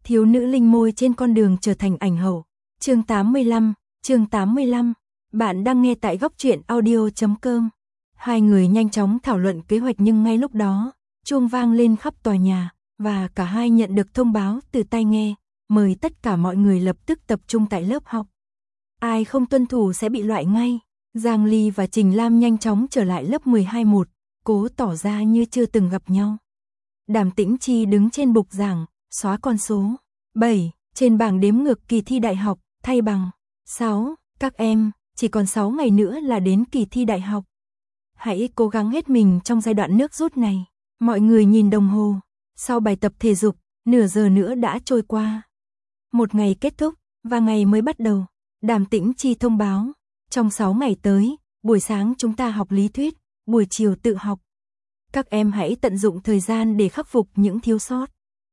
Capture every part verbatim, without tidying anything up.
Thiếu nữ linh môi trên con đường trở thành ảnh hậu. Chương tám mươi lăm, chương tám mươi lăm. Bạn đang nghe tại góc truyện audio chấm com. Hai người nhanh chóng thảo luận kế hoạch nhưng ngay lúc đó, chuông vang lên khắp tòa nhà, và cả hai nhận được thông báo từ tai nghe, mời tất cả mọi người lập tức tập trung tại lớp học. Ai không tuân thủ sẽ bị loại ngay. Giang Ly và Trình Lam nhanh chóng trở lại lớp mười hai một, cố tỏ ra như chưa từng gặp nhau. Đàm Tĩnh Chi đứng trên bục giảng, xóa con số bảy trên bảng đếm ngược kỳ thi đại học, thay bằng sáu. Các em, chỉ còn sáu ngày nữa là đến kỳ thi đại học. Hãy cố gắng hết mình trong giai đoạn nước rút này. Mọi người nhìn đồng hồ. Sau bài tập thể dục, nửa giờ nữa đã trôi qua. Một ngày kết thúc, và ngày mới bắt đầu. Đàm Tĩnh Chi thông báo. Trong sáu ngày tới, buổi sáng chúng ta học lý thuyết, buổi chiều tự học. Các em hãy tận dụng thời gian để khắc phục những thiếu sót.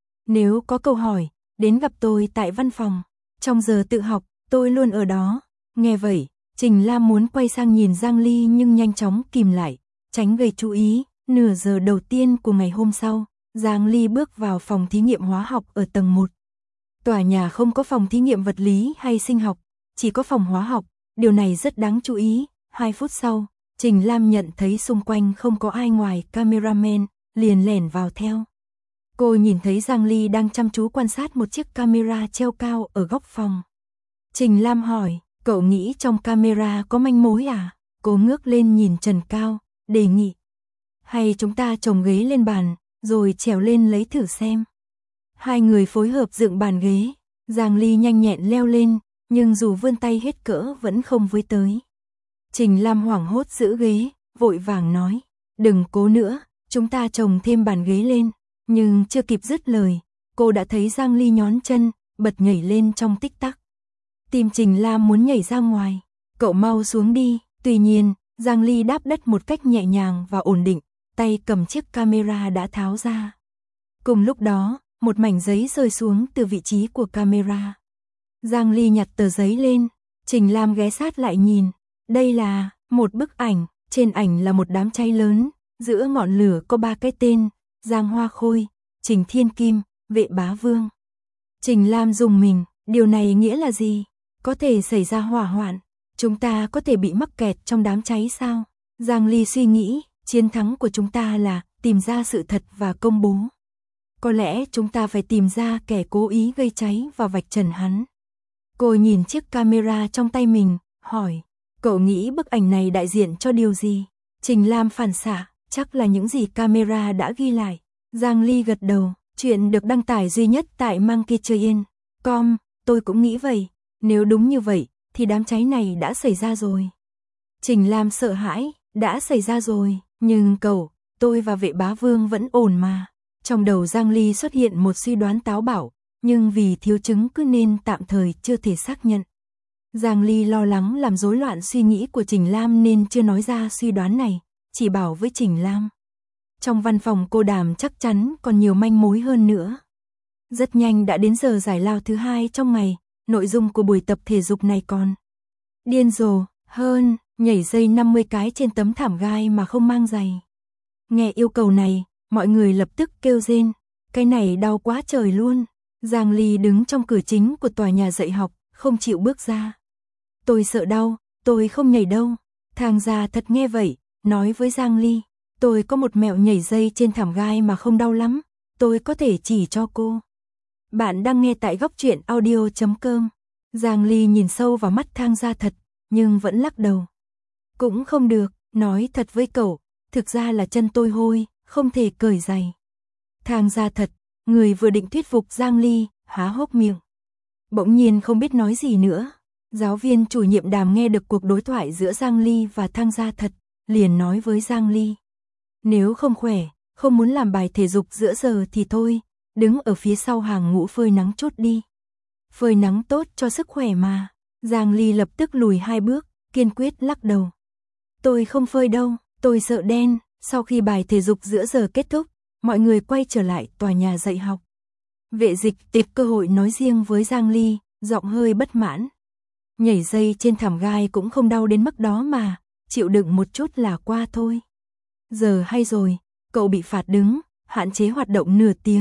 Nếu có câu hỏi, đến gặp tôi tại văn phòng. Trong giờ tự học, tôi luôn ở đó. Nghe vậy, Trình Lam muốn quay sang nhìn Giang Ly nhưng nhanh chóng kìm lại, tránh gây chú ý. Nửa giờ đầu tiên của ngày hôm sau, Giang Ly bước vào phòng thí nghiệm hóa học ở tầng một. Tòa nhà không có phòng thí nghiệm vật lý hay sinh học, chỉ có phòng hóa học, điều này rất đáng chú ý. Hai phút sau, Trình Lam nhận thấy xung quanh không có ai ngoài cameraman, liền lẻn vào theo. Cô nhìn thấy Giang Ly đang chăm chú quan sát một chiếc camera treo cao ở góc phòng. Trình Lam hỏi, cậu nghĩ trong camera có manh mối à? Cô ngước lên nhìn trần cao, đề nghị. Hay chúng ta chồng ghế lên bàn, rồi trèo lên lấy thử xem. Hai người phối hợp dựng bàn ghế, Giang Ly nhanh nhẹn leo lên, nhưng dù vươn tay hết cỡ vẫn không với tới. Trình Lam hoảng hốt giữ ghế, vội vàng nói, đừng cố nữa, chúng ta chồng thêm bàn ghế lên. Nhưng chưa kịp dứt lời, cô đã thấy Giang Ly nhón chân, bật nhảy lên trong tích tắc. Tim Trình Lam muốn nhảy ra ngoài, cậu mau xuống đi. Tuy nhiên, Giang Ly đáp đất một cách nhẹ nhàng và ổn định, tay cầm chiếc camera đã tháo ra. Cùng lúc đó, một mảnh giấy rơi xuống từ vị trí của camera. Giang Ly nhặt tờ giấy lên, Trình Lam ghé sát lại nhìn. Đây là một bức ảnh, trên ảnh là một đám cháy lớn, giữa ngọn lửa có ba cái tên, Giang Hoa Khôi, Trình Thiên Kim, Vệ Bá Vương. Trình Lam rùng mình, điều này nghĩa là gì? Có thể xảy ra hỏa hoạn, chúng ta có thể bị mắc kẹt trong đám cháy sao? Giang Ly suy nghĩ, chiến thắng của chúng ta là tìm ra sự thật và công bố. Có lẽ chúng ta phải tìm ra kẻ cố ý gây cháy và vạch trần hắn. Cô nhìn chiếc camera trong tay mình, hỏi, cậu nghĩ bức ảnh này đại diện cho điều gì? Trình Lam phản xạ, chắc là những gì camera đã ghi lại. Giang Ly gật đầu, chuyện được đăng tải duy nhất tại monkeytrain chấm com, tôi cũng nghĩ vậy. Nếu đúng như vậy, thì đám cháy này đã xảy ra rồi. Trình Lam sợ hãi, đã xảy ra rồi, nhưng cậu, tôi và Vệ Bá Vương vẫn ổn mà. Trong đầu Giang Ly xuất hiện một suy đoán táo bạo, nhưng vì thiếu chứng cứ nên tạm thời chưa thể xác nhận. Giang Ly lo lắng làm rối loạn suy nghĩ của Trình Lam nên chưa nói ra suy đoán này, chỉ bảo với Trình Lam. Trong văn phòng cô Đàm chắc chắn còn nhiều manh mối hơn nữa. Rất nhanh đã đến giờ giải lao thứ hai trong ngày, nội dung của buổi tập thể dục này còn điên rồ hơn, nhảy dây năm mươi cái trên tấm thảm gai mà không mang giày. Nghe yêu cầu này, mọi người lập tức kêu rên, cái này đau quá trời luôn. Giang Ly đứng trong cửa chính của tòa nhà dạy học, không chịu bước ra. Tôi sợ đau, tôi không nhảy đâu. Thang Gia Thật nghe vậy, nói với Giang Ly, tôi có một mẹo nhảy dây trên thảm gai mà không đau lắm, tôi có thể chỉ cho cô. Bạn đang nghe tại góc truyện audio chấm com. Giang Ly nhìn sâu vào mắt Thang Gia Thật, nhưng vẫn lắc đầu. Cũng không được, nói thật với cậu, thực ra là chân tôi hôi, không thể cởi giày. Thang Gia Thật, người vừa định thuyết phục Giang Ly, há hốc miệng. Bỗng nhiên không biết nói gì nữa. Giáo viên chủ nhiệm Đàm nghe được cuộc đối thoại giữa Giang Ly và Thang Gia Thật, liền nói với Giang Ly. Nếu không khỏe, không muốn làm bài thể dục giữa giờ thì thôi, đứng ở phía sau hàng ngũ phơi nắng chút đi. Phơi nắng tốt cho sức khỏe mà. Giang Ly lập tức lùi hai bước, kiên quyết lắc đầu. Tôi không phơi đâu, tôi sợ đen. Sau khi bài thể dục giữa giờ kết thúc, mọi người quay trở lại tòa nhà dạy học. Vệ Dịch tìm cơ hội nói riêng với Giang Ly, giọng hơi bất mãn. Nhảy dây trên thảm gai cũng không đau đến mức đó mà, chịu đựng một chút là qua thôi. Giờ hay rồi, cậu bị phạt đứng, hạn chế hoạt động nửa tiếng,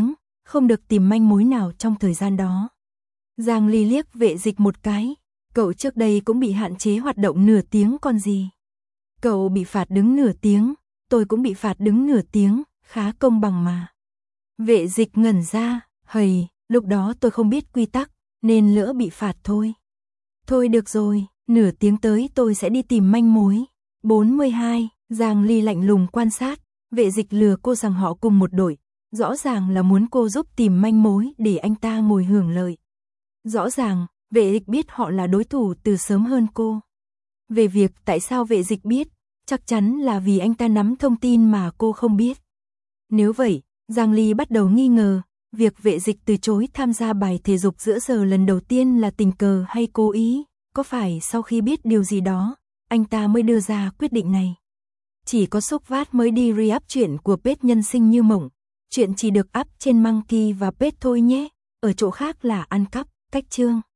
không được tìm manh mối nào trong thời gian đó. Giang Ly liếc Vệ Dịch một cái, cậu trước đây cũng bị hạn chế hoạt động nửa tiếng còn gì. Cậu bị phạt đứng nửa tiếng, tôi cũng bị phạt đứng nửa tiếng, khá công bằng mà. Vệ Dịch ngẩn ra, hầy, lúc đó tôi không biết quy tắc, nên lỡ bị phạt thôi. Thôi được rồi, nửa tiếng tới tôi sẽ đi tìm manh mối. bốn mươi hai, Giang Ly lạnh lùng quan sát, Vệ Dịch lừa cô rằng họ cùng một đội, rõ ràng là muốn cô giúp tìm manh mối để anh ta ngồi hưởng lợi. Rõ ràng, Vệ Dịch biết họ là đối thủ từ sớm hơn cô. Về việc tại sao Vệ Dịch biết, chắc chắn là vì anh ta nắm thông tin mà cô không biết. Nếu vậy, Giang Ly bắt đầu nghi ngờ, việc Vệ Dịch từ chối tham gia bài thể dục giữa giờ lần đầu tiên là tình cờ hay cố ý, có phải sau khi biết điều gì đó, anh ta mới đưa ra quyết định này. Chỉ có Sốc Vát mới đi re-up chuyện của Page nhân sinh như mộng, chuyện chỉ được up trên Monkey và Page thôi nhé, ở chỗ khác là ăn cắp, cách chương.